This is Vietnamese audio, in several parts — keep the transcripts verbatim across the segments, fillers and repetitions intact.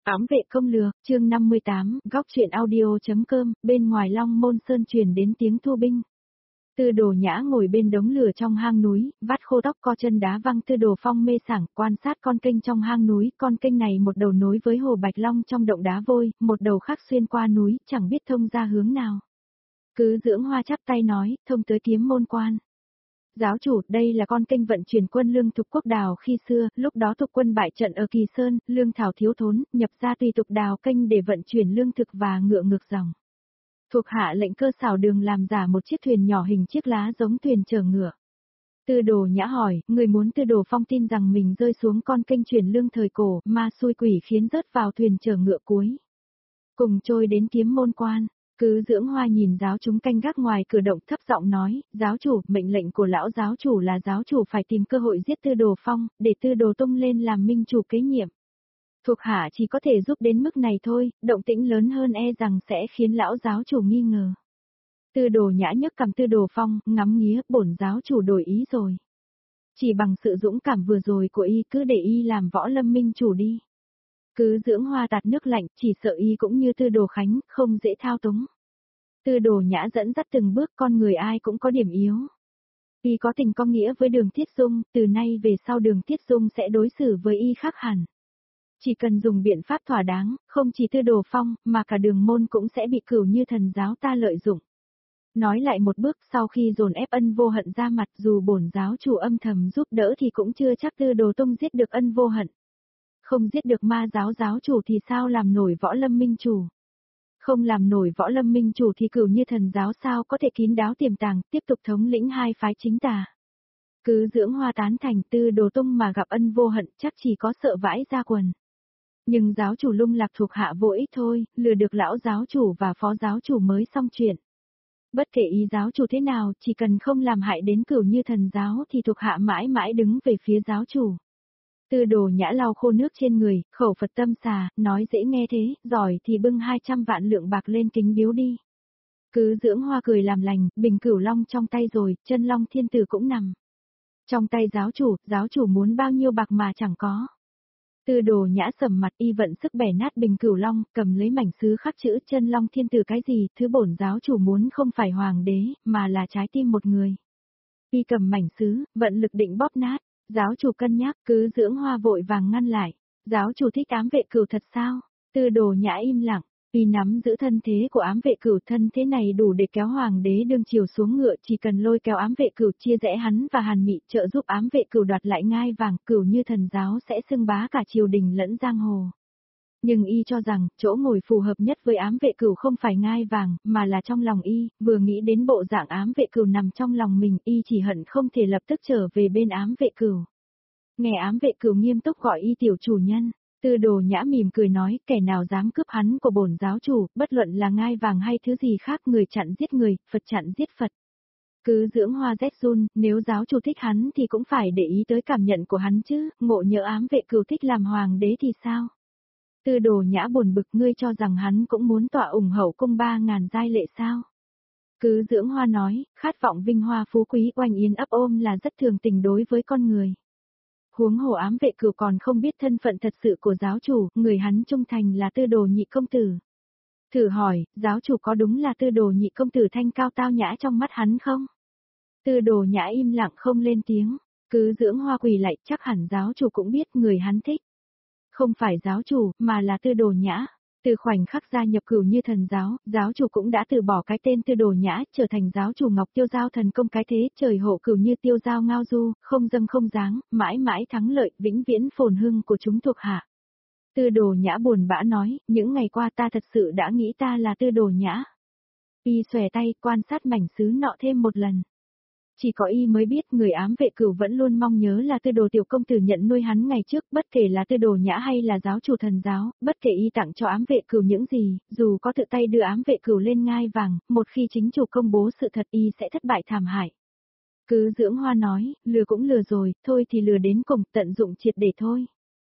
Ám vệ công lừa, chương năm mươi tám, góc truyện audio.com, bên ngoài Long Môn Sơn truyền đến tiếng thu binh. Tư Đồ Nhã ngồi bên đống lửa trong hang núi, vắt khô tóc co chân đá văng. Tư Đồ Phong mê sảng, quan sát con kênh trong hang núi, con kênh này một đầu nối với hồ Bạch Long trong động đá vôi, một đầu khác xuyên qua núi, chẳng biết thông ra hướng nào. Cứ Dưỡng Hoa chắp tay nói, thông tới Kiếm Môn Quan. Giáo chủ, đây là con kênh vận chuyển quân lương Thục Quốc Đào khi xưa, lúc đó Thục quân bại trận ở Kỳ Sơn, lương thảo thiếu thốn, nhập ra tùy tục đào kênh để vận chuyển lương thực và ngựa ngược dòng. Thuộc hạ lệnh cơ xảo đường làm giả một chiếc thuyền nhỏ hình chiếc lá giống thuyền chở ngựa. Tư Đồ Nhã hỏi, người muốn Tư Đồ Phong tin rằng mình rơi xuống con kênh chuyển lương thời cổ, ma xui quỷ khiến rớt vào thuyền chở ngựa cuối. Cùng trôi đến Kiếm Môn Quan. Cứ Dưỡng Hoa nhìn giáo chúng canh gác ngoài cửa động thấp giọng nói, giáo chủ, mệnh lệnh của lão giáo chủ là giáo chủ phải tìm cơ hội giết Tư Đồ Phong, để Tư Đồ tung lên làm minh chủ kế nhiệm. Thuộc hạ chỉ có thể giúp đến mức này thôi, động tĩnh lớn hơn e rằng sẽ khiến lão giáo chủ nghi ngờ. Tư Đồ Nhã nhấc cầm Tư Đồ Phong, ngắm nghía, bổn giáo chủ đổi ý rồi. Chỉ bằng sự dũng cảm vừa rồi của y cứ để y làm võ lâm minh chủ đi. Cứ Dưỡng Hoa tạt nước lạnh, chỉ sợ y cũng như Tư Đồ Khánh, không dễ thao túng. Tư Đồ Nhã dẫn dắt từng bước, con người ai cũng có điểm yếu. Y có tình có nghĩa với Đường Tiết Dung, từ nay về sau Đường Tiết Dung sẽ đối xử với y khác hẳn. Chỉ cần dùng biện pháp thỏa đáng, không chỉ Tư Đồ Phong, mà cả Đường Môn cũng sẽ bị Cửu Như Thần giáo ta lợi dụng. Nói lại một bước, sau khi dồn ép Ân Vô Hận ra mặt, dù bổn giáo chủ âm thầm giúp đỡ thì cũng chưa chắc Tư Đồ Tung giết được Ân Vô Hận. Không giết được ma giáo giáo chủ thì sao làm nổi võ lâm minh chủ? Không làm nổi võ lâm minh chủ thì Cửu Như Thần giáo sao có thể kín đáo tiềm tàng, tiếp tục thống lĩnh hai phái chính tà. Cứ Dưỡng Hoa tán thành. Tư Đồ Tung mà gặp Ân Vô Hận chắc chỉ có sợ vãi ra quần. Nhưng giáo chủ lung lạc thuộc hạ vô ích thôi, lừa được lão giáo chủ và phó giáo chủ mới xong chuyện. Bất kể ý giáo chủ thế nào, chỉ cần không làm hại đến Cửu Như Thần giáo thì thuộc hạ mãi mãi đứng về phía giáo chủ. Tư Đồ Nhã lau khô nước trên người, khẩu Phật tâm xà, nói dễ nghe thế, giỏi thì bưng hai trăm vạn lượng bạc lên kính biếu đi. Cứ Dưỡng Hoa cười làm lành, bình Cửu Long trong tay rồi, chân Long Thiên Tử cũng nằm trong tay giáo chủ, giáo chủ muốn bao nhiêu bạc mà chẳng có. Tư Đồ Nhã sầm mặt, y vận sức bẻ nát bình Cửu Long, cầm lấy mảnh sứ khắc chữ chân Long Thiên Tử. Cái gì, thứ bổn giáo chủ muốn không phải hoàng đế, mà là trái tim một người. Y cầm mảnh sứ, vận lực định bóp nát. Giáo chủ cân nhắc. Cứ Dưỡng Hoa vội vàng ngăn lại. Giáo chủ thích ám vệ Cửu thật sao? Tư Đồ Nhã im lặng. Y nắm giữ thân thế của ám vệ Cửu, thân thế này đủ để kéo hoàng đế đương triều xuống ngựa, chỉ cần lôi kéo ám vệ Cửu chia rẽ hắn và Hàn Mị, trợ giúp ám vệ Cửu đoạt lại ngai vàng, Cửu Như Thần giáo sẽ xưng bá cả triều đình lẫn giang hồ. Nhưng y cho rằng, chỗ ngồi phù hợp nhất với ám vệ Cửu không phải ngai vàng, mà là trong lòng y. Vừa nghĩ đến bộ dạng ám vệ Cửu nằm trong lòng mình, y chỉ hận không thể lập tức trở về bên ám vệ Cửu. Nghe ám vệ Cửu nghiêm túc gọi y tiểu chủ nhân. Tư Đồ Nhã mỉm cười nói, kẻ nào dám cướp hắn của bổn giáo chủ, bất luận là ngai vàng hay thứ gì khác, người chặn giết người, Phật chặn giết Phật. Cứ Dưỡng Hoa rét run, nếu giáo chủ thích hắn thì cũng phải để ý tới cảm nhận của hắn chứ, ngộ nhỡ ám vệ Cửu thích làm hoàng đế thì sao? Tư Đồ Nhã buồn bực, ngươi cho rằng hắn cũng muốn tọa ủng hậu cung ba ngàn giai lệ sao? Cứ Dưỡng Hoa nói, khát vọng vinh hoa phú quý oanh yến ấp ôm là rất thường tình đối với con người. Huống hồ ám vệ Cửu còn không biết thân phận thật sự của giáo chủ, người hắn trung thành là Tư Đồ nhị công tử. Thử hỏi, giáo chủ có đúng là Tư Đồ nhị công tử thanh cao tao nhã trong mắt hắn không? Tư Đồ Nhã im lặng không lên tiếng. Cứ Dưỡng Hoa quỳ lại, chắc hẳn giáo chủ cũng biết người hắn thích. Không phải giáo chủ, mà là Tư Đồ Nhã. Từ khoảnh khắc gia nhập Cửu Như Thần giáo, giáo chủ cũng đã từ bỏ cái tên Tư Đồ Nhã, trở thành giáo chủ Ngọc Tiêu Giao thần công cái thế, trời hộ Cửu Như Tiêu Giao ngao du, không dâm không dáng, mãi mãi thắng lợi, vĩnh viễn phồn hưng của chúng thuộc hạ. Tư Đồ Nhã buồn bã nói, những ngày qua ta thật sự đã nghĩ ta là Tư Đồ Nhã. Y xòe tay, quan sát mảnh sứ nọ thêm một lần. Chỉ có y mới biết người ám vệ Cửu vẫn luôn mong nhớ là Tư Đồ tiểu công tử nhận nuôi hắn ngày trước, bất kể là Tư Đồ Nhã hay là giáo chủ thần giáo, bất kể y tặng cho ám vệ Cửu những gì, dù có tự tay đưa ám vệ Cửu lên ngai vàng, một khi chính chủ công bố sự thật y sẽ thất bại thảm hại. Cứ Dưỡng Hoa nói, lừa cũng lừa rồi, thôi thì lừa đến cùng, tận dụng triệt để thôi.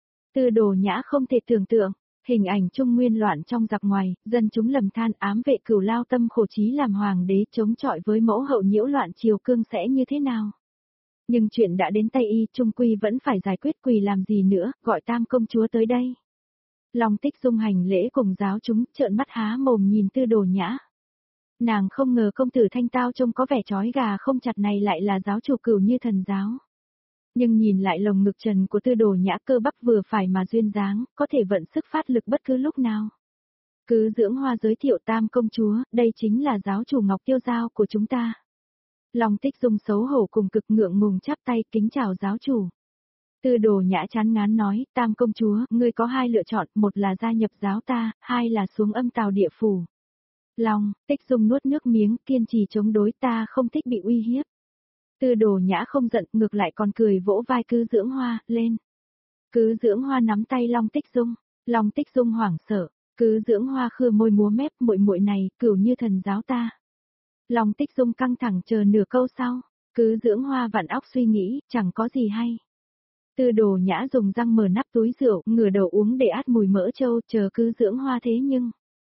Tư Đồ Nhã không thể tưởng tượng. Hình ảnh Trung Nguyên loạn trong giặc ngoài, dân chúng lầm than ám vệ Cửu lao tâm khổ trí làm hoàng đế chống chọi với mẫu hậu nhiễu loạn triều cương sẽ như thế nào. Nhưng chuyện đã đến tay y, trung quy vẫn phải giải quyết, quỳ làm gì nữa, gọi Tam công chúa tới đây. Long Tích Dung hành lễ cùng giáo chúng, trợn mắt há mồm nhìn Tư Đồ Nhã. Nàng không ngờ công tử thanh tao trông có vẻ chói gà không chặt này lại là giáo chủ Cửu Như Thần giáo. Nhưng nhìn lại lồng ngực trần của Tư Đồ Nhã cơ bắp vừa phải mà duyên dáng, có thể vận sức phát lực bất cứ lúc nào. Cứ Dưỡng Hoa giới thiệu Tam công chúa, đây chính là giáo chủ Ngọc Tiêu Giao của chúng ta. Long Tích Dung xấu hổ cùng cực ngượng ngùng chắp tay kính chào giáo chủ. Tư Đồ Nhã chán ngán nói, Tam công chúa, ngươi có hai lựa chọn, một là gia nhập giáo ta, hai là xuống âm tào địa phủ. Long Tích Dung nuốt nước miếng, kiên trì chống đối, ta không thích bị uy hiếp. Tư Đồ Nhã không giận, ngược lại còn cười vỗ vai Cứ Dưỡng Hoa, lên. Cứ Dưỡng Hoa nắm tay Long Tích Dung, Long Tích Dung hoảng sợ, Cứ Dưỡng Hoa khưa môi múa mép, muội muội này, Cửu Như Thần giáo ta. Long Tích Dung căng thẳng chờ nửa câu sau, Cứ Dưỡng Hoa vặn óc suy nghĩ, chẳng có gì hay. Tư Đồ Nhã dùng răng mở nắp túi rượu, ngửa đầu uống để át mùi mỡ trâu, chờ Cứ Dưỡng Hoa thế nhưng.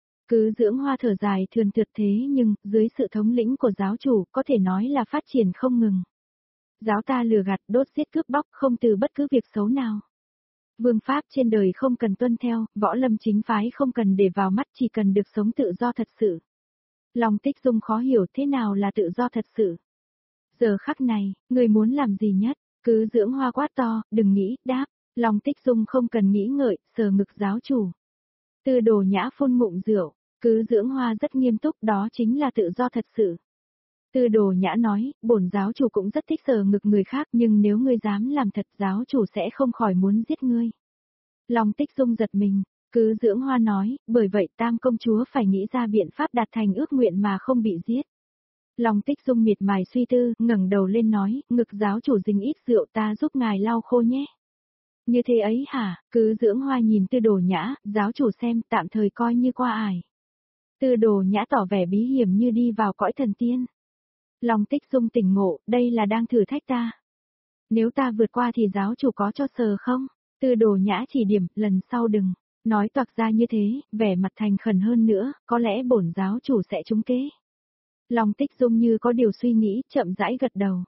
Cứ Dưỡng Hoa thở dài thườn thượt thế nhưng, dưới sự thống lĩnh của giáo chủ, có thể nói là phát triển không ngừng. Giáo ta lừa gạt, đốt giết cướp bóc, không từ bất cứ việc xấu nào. Vương pháp trên đời không cần tuân theo, võ lâm chính phái không cần để vào mắt, chỉ cần được sống tự do thật sự. Long Tích Dung khó hiểu thế nào là tự do thật sự. Giờ khắc này, người muốn làm gì nhất? Cứ Dưỡng Hoa quát to, đừng nghĩ, đáp. Long Tích Dung không cần nghĩ ngợi, sờ ngực giáo chủ. Tư Đồ Nhã phun ngụm rượu, Cứ Dưỡng Hoa rất nghiêm túc, đó chính là tự do thật sự. Tư Đồ Nhã nói, bổn giáo chủ cũng rất thích sờ ngực người khác, nhưng nếu ngươi dám làm thật, giáo chủ sẽ không khỏi muốn giết ngươi. Long Tích Dung giật mình, Cứ Dưỡng Hoa nói, bởi vậy Tam công chúa phải nghĩ ra biện pháp đạt thành ước nguyện mà không bị giết. Long Tích Dung miệt mài suy tư, ngẩng đầu lên nói, ngực giáo chủ dính ít rượu, ta giúp ngài lau khô nhé. Như thế ấy hả? Cứ Dưỡng Hoa nhìn Tư Đồ Nhã, giáo chủ xem, tạm thời coi như qua ải. Tư Đồ Nhã tỏ vẻ bí hiểm như đi vào cõi thần tiên. Long Tích Dung tỉnh ngộ, đây là đang thử thách ta. Nếu ta vượt qua thì giáo chủ có cho sờ không? Tư Đồ Nhã chỉ điểm, lần sau đừng. Nói toạc ra như thế, vẻ mặt thành khẩn hơn nữa, có lẽ bổn giáo chủ sẽ trúng kế. Long Tích Dung như có điều suy nghĩ, chậm rãi gật đầu.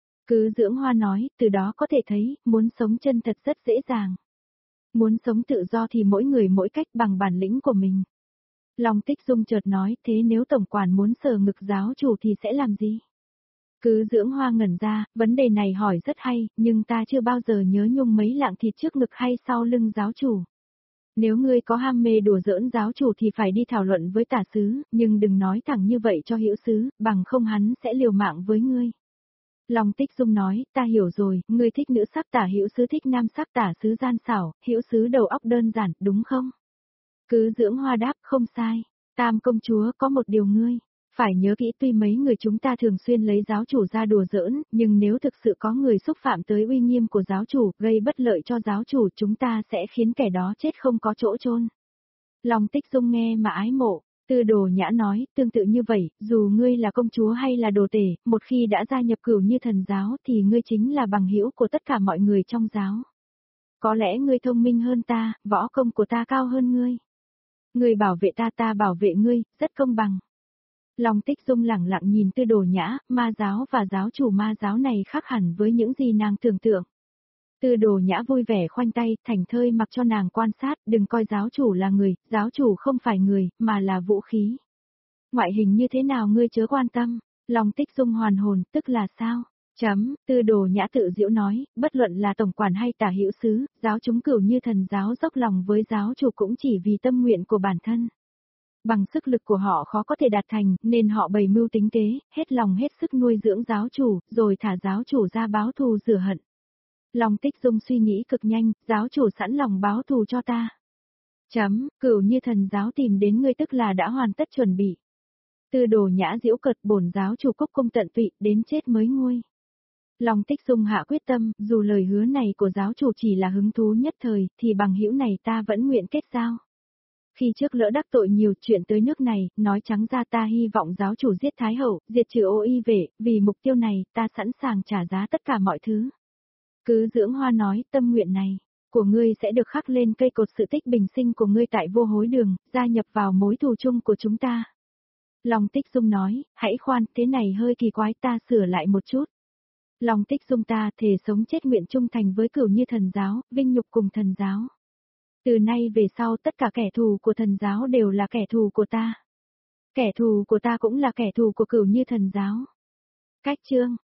Cứ Dưỡng Hoa nói, từ đó có thể thấy, muốn sống chân thật rất dễ dàng. Muốn sống tự do thì mỗi người mỗi cách bằng bản lĩnh của mình. Long Tích Dung chợt nói, thế nếu tổng quản muốn sờ ngực giáo chủ thì sẽ làm gì? Cứ Dưỡng Hoa ngẩn ra, vấn đề này hỏi rất hay, nhưng ta chưa bao giờ nhớ nhung mấy lạng thịt trước ngực hay sau lưng giáo chủ. Nếu ngươi có ham mê đùa giỡn giáo chủ thì phải đi thảo luận với tả sứ, nhưng đừng nói thẳng như vậy cho Hữu sứ, bằng không hắn sẽ liều mạng với ngươi. Long Tích Dung nói, ta hiểu rồi, ngươi thích nữ sắc tả Hữu sứ thích nam sắc tả sứ gian xảo, Hữu sứ đầu óc đơn giản, đúng không? Cứ Dưỡng Hoa đáp, không sai. Tam công chúa có một điều ngươi phải nhớ kỹ, tuy mấy người chúng ta thường xuyên lấy giáo chủ ra đùa giỡn, nhưng nếu thực sự có người xúc phạm tới uy nghiêm của giáo chủ, gây bất lợi cho giáo chủ, chúng ta sẽ khiến kẻ đó chết không có chỗ chôn. Long Tích Dung nghe mà ái mộ, Tư Đồ Nhã nói, tương tự như vậy, dù ngươi là công chúa hay là đồ tể, một khi đã gia nhập Cửu Như Thần giáo thì ngươi chính là bằng hữu của tất cả mọi người trong giáo. Có lẽ ngươi thông minh hơn ta, võ công của ta cao hơn ngươi. Ngươi bảo vệ ta, ta bảo vệ ngươi, rất công bằng. Long Tích Dung lẳng lặng nhìn Tư Đồ Nhã, ma giáo và giáo chủ ma giáo này khác hẳn với những gì nàng tưởng tượng. Tư Đồ Nhã vui vẻ khoanh tay, thành thơi mặc cho nàng quan sát, đừng coi giáo chủ là người, giáo chủ không phải người, mà là vũ khí. Ngoại hình như thế nào ngươi chớ quan tâm. Long Tích Dung hoàn hồn, tức là sao? Chấm, Tư Đồ Nhã tự giễu nói, bất luận là tổng quản hay tả hữu sứ, giáo chúng Cửu Như Thần giáo dốc lòng với giáo chủ cũng chỉ vì tâm nguyện của bản thân. Bằng sức lực của họ khó có thể đạt thành, nên họ bày mưu tính kế, hết lòng hết sức nuôi dưỡng giáo chủ, rồi thả giáo chủ ra báo thù rửa hận. Long Tích Dung suy nghĩ cực nhanh, giáo chủ sẵn lòng báo thù cho ta. Chấm, Cửu Như Thần giáo tìm đến ngươi tức là đã hoàn tất chuẩn bị. Tư Đồ Nhã giễu cợt, bổn giáo chủ cúc cung tận tụy, đến chết mới nguôi. Long Tích Dung hạ quyết tâm, dù lời hứa này của giáo chủ chỉ là hứng thú nhất thời, thì bằng hữu này ta vẫn nguyện kết giao. Khi trước lỡ đắc tội nhiều chuyện tới nước này, nói trắng ra ta hy vọng giáo chủ giết Thái Hậu, diệt trừ ô y vệ, vì mục tiêu này, ta sẵn sàng trả giá tất cả mọi thứ. Cứ Dưỡng Hoa nói, tâm nguyện này của ngươi sẽ được khắc lên cây cột sự tích bình sinh của ngươi tại Vô Hối Đường, gia nhập vào mối thù chung của chúng ta. Long Tích Dung nói, hãy khoan, thế này hơi kỳ quái, ta sửa lại một chút. Long Tích Dung ta thề sống chết nguyện trung thành với Cửu Như Thần giáo, vinh nhục cùng thần giáo. Từ nay về sau tất cả kẻ thù của thần giáo đều là kẻ thù của ta. Kẻ thù của ta cũng là kẻ thù của Cửu Như thần giáo. Cách chương